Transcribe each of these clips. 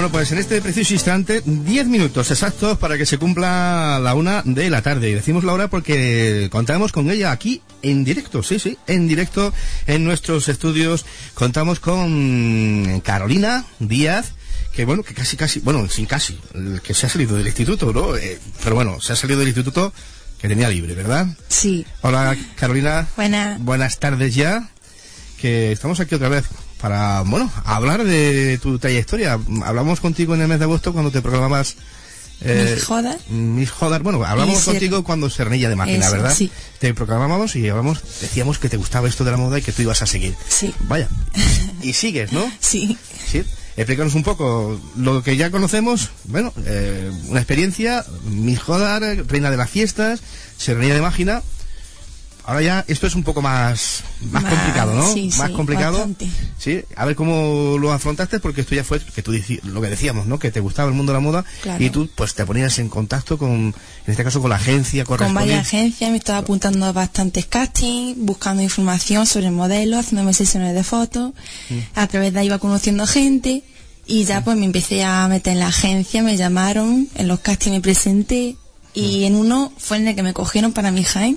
Bueno, pues en este preciso instante, 10 minutos exactos para que se cumpla la 1 de la tarde. Y decimos la hora porque contamos con ella aquí en directo, sí, en directo en nuestros estudios. Contamos con Carolina Díaz, que bueno, que casi, bueno, sin casi, que se ha salido del instituto, ¿no? Pero bueno, se ha salido del instituto que tenía libre, ¿verdad? Sí. Hola, Carolina. Buenas tardes ya, que estamos aquí otra vez para, bueno, hablar de tu trayectoria. Hablamos contigo en el mes de agosto cuando te programabas Miss Jodar. Bueno, hablamos contigo cuando Serranilla de Máquina, eso, ¿verdad? Sí. Te programábamos y decíamos que te gustaba esto de la moda y que tú ibas a seguir. Sí. Vaya. Y sigues, ¿no? Sí. Sí. Explícanos un poco lo que ya conocemos. Bueno, una experiencia, Miss Jodar, reina de las fiestas, Serranilla de Máquina. Ahora ya esto es un poco más complicado, ¿no? Sí, más complicado. Bastante. Sí, a ver cómo lo afrontaste, porque esto ya fue que tú lo que decíamos, ¿no? Que te gustaba el mundo de la moda, claro. Y tú pues te ponías en contacto con, en este caso con la agencia correspondiente. Con varias agencias, me estaba apuntando a bastantes castings, buscando información sobre modelos, haciéndome sesiones de fotos. A través de ahí iba conociendo gente y ya pues me empecé a meter en la agencia, me llamaron, en los castings me presenté y en uno fue en el que me cogieron para mi Jaén.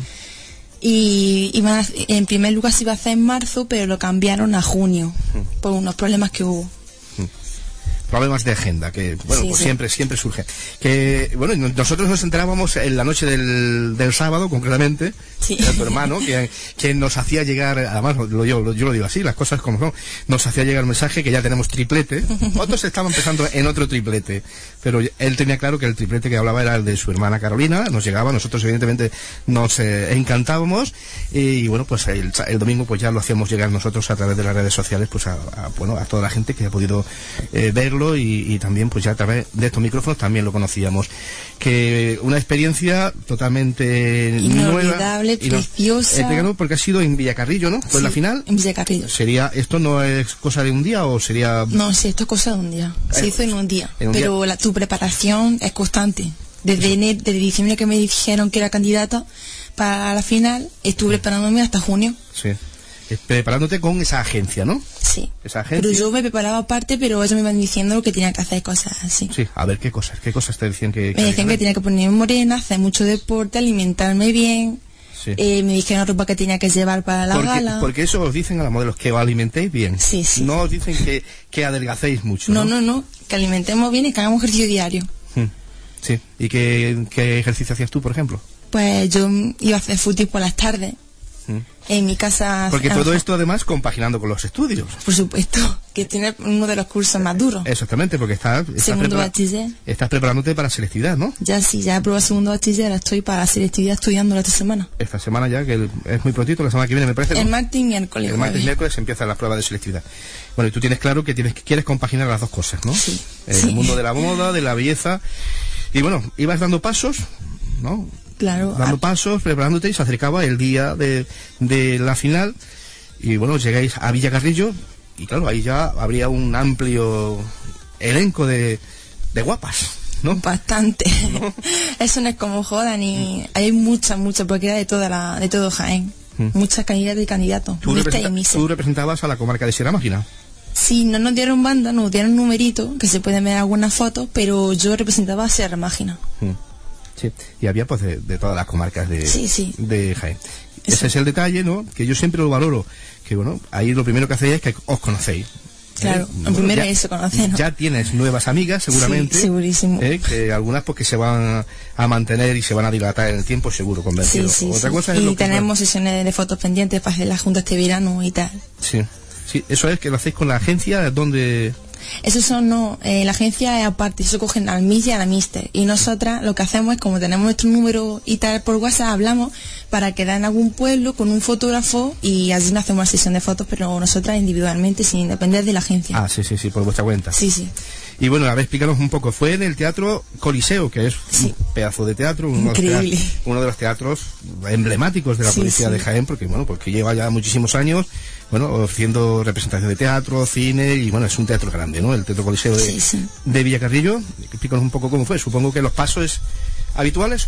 Y en primer lugar se iba a hacer en marzo, pero lo cambiaron a junio por unos problemas que hubo. Problemas de agenda, que bueno, sí, pues sí. siempre surge. Que bueno, nosotros nos enterábamos en la noche del sábado, concretamente, sí. Era tu hermano, que nos hacía llegar, además yo lo digo así, las cosas como son, nos hacía llegar un mensaje que ya tenemos triplete. Otros estaban pensando en otro triplete, pero él tenía claro que el triplete que hablaba era el de su hermana Carolina. Nos llegaba, nosotros evidentemente nos encantábamos, y bueno, pues el domingo pues ya lo hacíamos llegar nosotros a través de las redes sociales, pues a toda la gente que ha podido verlo. Y también pues ya a través de estos micrófonos también lo conocíamos, que una experiencia totalmente inolvidable, preciosa, porque ha sido en Villacarrillo, ¿no? Pues sí, la final en Villacarrillo. ¿Esto no es cosa de un día o sería...? No, sí, esto es cosa de un día, se hizo en un día, pero tu preparación es constante. Desde diciembre que me dijeron que era candidata para la final, estuve preparándome hasta junio. Sí. Preparándote con esa agencia, ¿no? Sí. Esa agencia. Pero yo me preparaba aparte, pero ellos me iban diciendo lo que tenía que hacer, cosas así. Sí, a ver, ¿qué cosas te decían que...? Me decían que tenía que ponerme morena, hacer mucho deporte, alimentarme bien. Sí. Me dijeron ropa que tenía que llevar para la gala. Porque eso os dicen a los modelos, que os alimentéis bien. Sí, sí. No os dicen que adelgacéis mucho, ¿no? No, que alimentemos bien y que hagamos ejercicio diario. Sí. ¿Y qué ejercicio hacías tú, por ejemplo? Pues yo iba a hacer fútbol por las tardes. En mi casa. Porque todo esto además compaginando con los estudios. Por supuesto, que tiene uno de los cursos más duros. Exactamente, porque estás preparándote para selectividad, ¿no? Ya he probado segundo bachiller, ahora estoy para selectividad estudiando esta semana. Esta semana ya, que es muy prontito, la semana que viene me parece. El martes y miércoles. El martes y miércoles empiezan las pruebas de selectividad. Bueno, y tú tienes claro que quieres compaginar las dos cosas, ¿no? Sí. El mundo de la moda, de la belleza. Y bueno, ibas dando pasos, ¿no? Claro. Dando pasos, preparándote, y se acercaba el día de la final. Y bueno, llegáis a Villacarrillo y claro, ahí ya habría un amplio elenco de guapas, ¿no? Bastante. ¿No? Eso no es como joda, ni hay mucha, porque era de todo Jaén. Muchas candidatas y candidatos. ¿Tú representabas a la comarca de Sierra Máquina? Sí, no nos dieron banda, nos dieron numerito, que se pueden ver algunas fotos, pero yo representaba a Sierra Máquina. Sí, y había pues de todas las comarcas de Jaén. Eso. Ese es el detalle, ¿no? Que yo siempre lo valoro, que bueno, ahí lo primero que hacéis es que os conocéis. Claro, lo primero es eso, conocernos. Ya tienes nuevas amigas, seguramente. Sí, segurísimo. Que algunas porque se van a mantener y se van a dilatar en el tiempo, seguro, convencido. Otra cosa es tenemos sesiones de fotos pendientes para hacer la junta este verano y tal. Sí, eso es que lo hacéis con la agencia, donde... Eso la agencia es aparte, eso cogen al Miss y a la Mister. Y nosotras lo que hacemos es, como tenemos nuestro número y tal por WhatsApp, hablamos para quedar en algún pueblo con un fotógrafo y así hacemos una sesión de fotos, pero nosotras individualmente, sin depender de la agencia. Ah, sí, por vuestra cuenta. Sí. Y bueno, a ver, explícanos un poco. Fue en el Teatro Coliseo, que es un pedazo de teatro, uno de los teatros emblemáticos de la provincia de Jaén, porque lleva ya muchísimos años, ofreciendo representación de teatro, cine, y bueno, es un teatro grande, ¿no? El Teatro Coliseo de Villacarrillo. Explícanos un poco cómo fue. Supongo que los pasos habituales.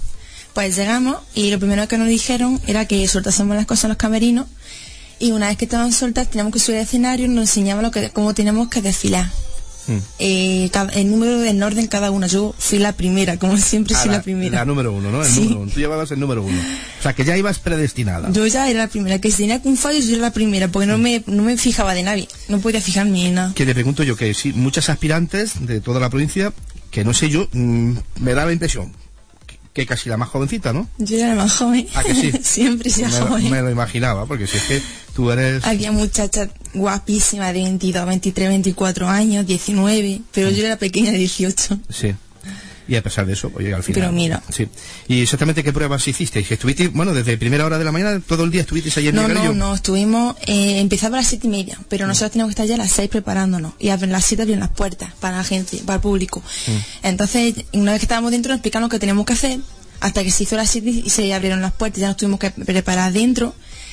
Pues llegamos y lo primero que nos dijeron era que soltásemos las cosas en los camerinos, y una vez que estaban sueltas teníamos que subir al escenario y nos enseñaban cómo teníamos que desfilar. el número en orden cada una. Yo fui la primera, como siempre soy la primera. La número 1, ¿no? El número 1. Tú llevabas el número 1. O sea, que ya ibas predestinada. Yo ya era la primera. Que si tenía un fallo, yo era la primera, porque no me fijaba de nadie. No podía fijarme en nada. Que te pregunto yo, que sí, muchas aspirantes de toda la provincia, que no sé yo, me da la impresión que casi la más jovencita, ¿no? Yo era la más joven. ¿A que sí? Siempre soy joven. Me lo imaginaba, porque si es que tú eres... Había muchachas guapísimas de 22, 23, 24 años, 19, pero yo era la pequeña de 18. Sí. Y a pesar de eso, oye, al final... Pero mira... Sí. ¿Y exactamente qué pruebas hicisteis? ¿Estuvisteis, bueno, desde primera hora de la mañana, todo el día estuvisteis allí en Miguelillo? No, estuvimos... empezaba a las 7:30, pero nosotros teníamos que estar ya a las 6 preparándonos. Y a las 7 abrían las puertas para la gente, para el público. Entonces, una vez que estábamos dentro, nos explicaron lo que teníamos que hacer, hasta que se hizo las 7 y se abrieron las puertas. Ya nos tuvimos que preparar dentro.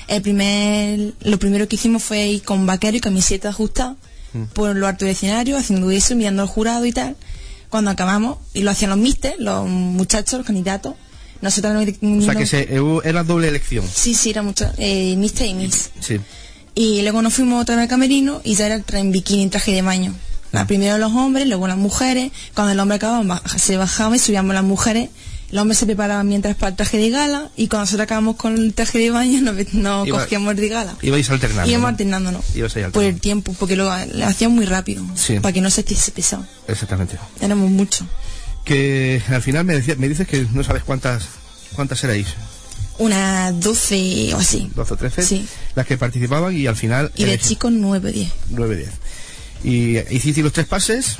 Lo primero que hicimos fue ir con vaquero y camiseta ajustada por lo alto del escenario, haciendo eso, mirando al jurado y tal. Cuando acabamos, y lo hacían los míster, los muchachos, los candidatos. Nosotros o sea, que era doble elección. Sí, era mucho, míster y miss. Sí. Y luego nos fuimos otra vez al camerino y ya era en bikini, en traje de baño. Primero los hombres, luego las mujeres. Cuando el hombre acababa, se bajaba y subíamos las mujeres. El hombre se preparaba mientras para el traje de gala, y cuando nosotros acabamos con el traje de baño nos cogíamos de gala. Ibais alternando. Íbamos alternándonos. Por el tiempo, porque lo hacíamos muy rápido, para que no se esté pesado. Exactamente. Éramos muchos. Que al final me dices que no sabes cuántas erais. Unas 12 o así. 12 o 13. Sí. Las que participaban, y al final... Y de chicos 9 o 10. 9 o 10. Y hicisteis los 3 pases.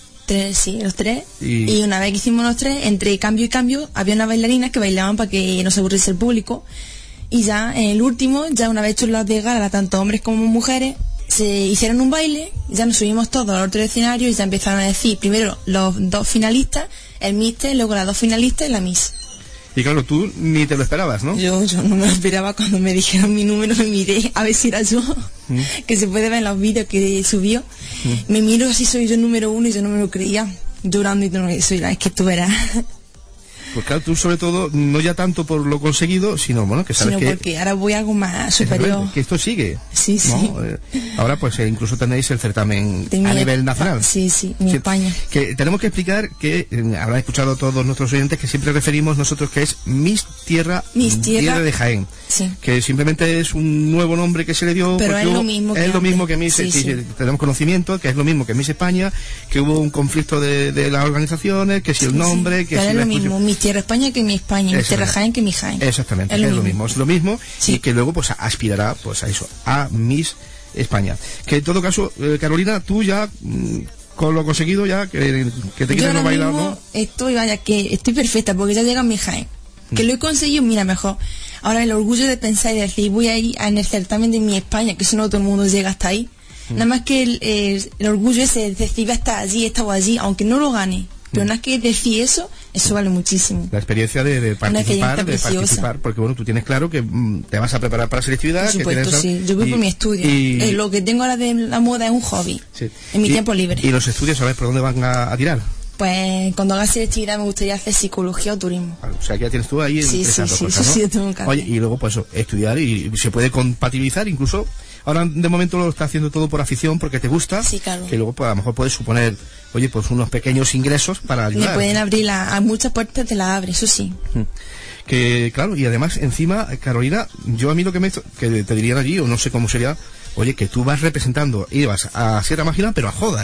Los 3. Y una vez que hicimos los 3, entre cambio y cambio, había unas bailarinas que bailaban para que no se aburriese el público. Y ya en el último, ya una vez hechos los de gala, tanto hombres como mujeres, se hicieron un baile, ya nos subimos todos al otro escenario y ya empezaron a decir primero los 2 finalistas, el míster, luego las 2 finalistas y la miss. Y claro, tú ni te lo esperabas, ¿no? Yo no me lo esperaba. Cuando me dijeron mi número, me miré a ver si era yo, que se puede ver en los vídeos que subió. Me miro así, soy yo el número 1, y yo no me lo creía, llorando, y todo eso, es que tú verás. Pues claro, tú sobre todo, no ya tanto por lo conseguido, sino bueno, que sabes que... porque ahora voy a algo más superior. Que esto sigue. Sí, ¿no? Ahora pues incluso tenéis el certamen a nivel nacional. Sí, en España. Que tenemos que explicar que, habrán escuchado todos nuestros oyentes, que siempre referimos nosotros que es Miss Tierra de Jaén. Sí. Que simplemente es un nuevo nombre que se le dio. Pero es lo mismo que Miss, tenemos conocimiento, que es lo mismo que Miss España, que hubo un conflicto de las organizaciones, que si el nombre, que pero si es lo mismo, Miss Tierra España que mi España, Miss Tierra Jaén que mi Jaén. Exactamente, es lo mismo, sí. Y que luego pues aspirará pues a eso, a Miss España. Que en todo caso, Carolina, tú ya con lo conseguido ya, que te quieres no bailar, ¿no? Estoy perfecta, porque ya llega mi Jaén. Que lo he conseguido, mira, mejor. Ahora el orgullo de pensar y decir, voy a ir en el certamen de mi España, que eso no todo el mundo llega hasta ahí. Nada más que el orgullo ese de decir, voy a estar allí, he estado allí, aunque no lo gane. Pero nada más que decir eso vale muchísimo. La experiencia de participar, porque bueno, tú tienes claro que te vas a preparar para la selectividad. Por supuesto, sí. Yo voy por mi estudio. Lo que tengo ahora de la moda es un hobby. Sí. En mi tiempo libre. ¿Y los estudios, sabes por dónde van a tirar? Pues cuando haga selectividad me gustaría hacer psicología o turismo. O sea, que ya tienes tú ahí cosas, ¿no? Sí, tengo que hacer. Oye, y luego pues estudiar, y se puede compatibilizar incluso. Ahora de momento lo está haciendo todo por afición, porque te gusta. Sí, claro. Que luego pues, a lo mejor puedes suponer, oye, pues unos pequeños ingresos para ayudar. Me pueden abrir a muchas puertas, te las abre, eso sí. Que claro, y además encima, Carolina, yo a mí lo que te dirían allí, o no sé cómo sería, oye, que tú vas representando, ibas a Sierra Mágina, pero a Jódar,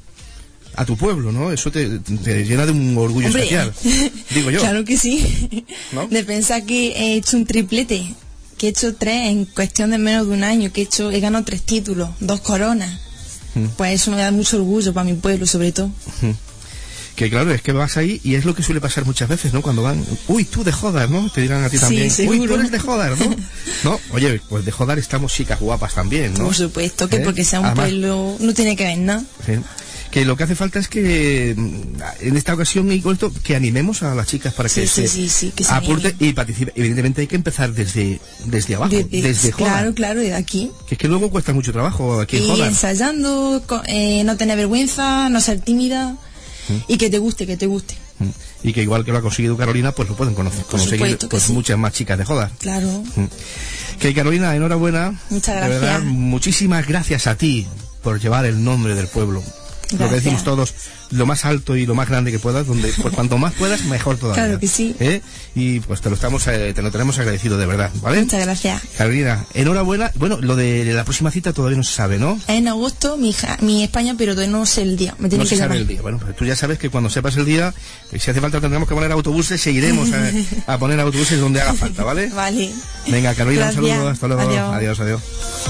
a tu pueblo, ¿no? Eso te llena de un orgullo especial, digo yo. Claro que sí. ¿No? De pensar que he hecho un triplete, que he hecho 3 en cuestión de menos de un año, he ganado 3 títulos, 2 coronas. Pues eso me da mucho orgullo para mi pueblo, sobre todo. Que claro, es que vas ahí y es lo que suele pasar muchas veces, ¿no? Cuando van, uy, tú de Jódar, ¿no? Te dirán a ti también, seguro. Uy, tú eres de Jódar, ¿no? No, oye, pues de Jódar estamos chicas guapas también, ¿no? Por supuesto, que porque sea un pueblo no tiene que ver nada. Sí. Que lo que hace falta es que en esta ocasión y con esto, que animemos a las chicas para que se aporten y participen. Evidentemente hay que empezar desde abajo, desde Jódar. Claro, de aquí. Que es que luego cuesta mucho trabajo aquí en Jódar. Y ensayando, no tener vergüenza, no ser tímida, y que te guste. Y que igual que lo ha conseguido Carolina, pues lo pueden conseguir pues muchas más chicas de Jódar. Claro. Que Carolina, enhorabuena. Muchas gracias. De verdad, muchísimas gracias a ti por llevar el nombre del pueblo. lo que Gracias. decimos todos, lo más alto y lo más grande que puedas, donde pues cuanto más puedas, mejor todavía. Claro que sí. Y pues te lo tenemos agradecido de verdad, ¿vale? Muchas gracias. Carolina, enhorabuena. Bueno, lo de la próxima cita todavía no se sabe, ¿no? En agosto, mi España, pero todavía no sé el día. Me tienen No que se sabe llamar. el día. Bueno, pues tú ya sabes que cuando sepas el día, si hace falta tendremos que poner autobuses, seguiremos a poner autobuses donde haga falta, ¿vale? Vale. Venga, Carolina, Gracias. un saludo, hasta luego. Adiós. Adiós, adiós.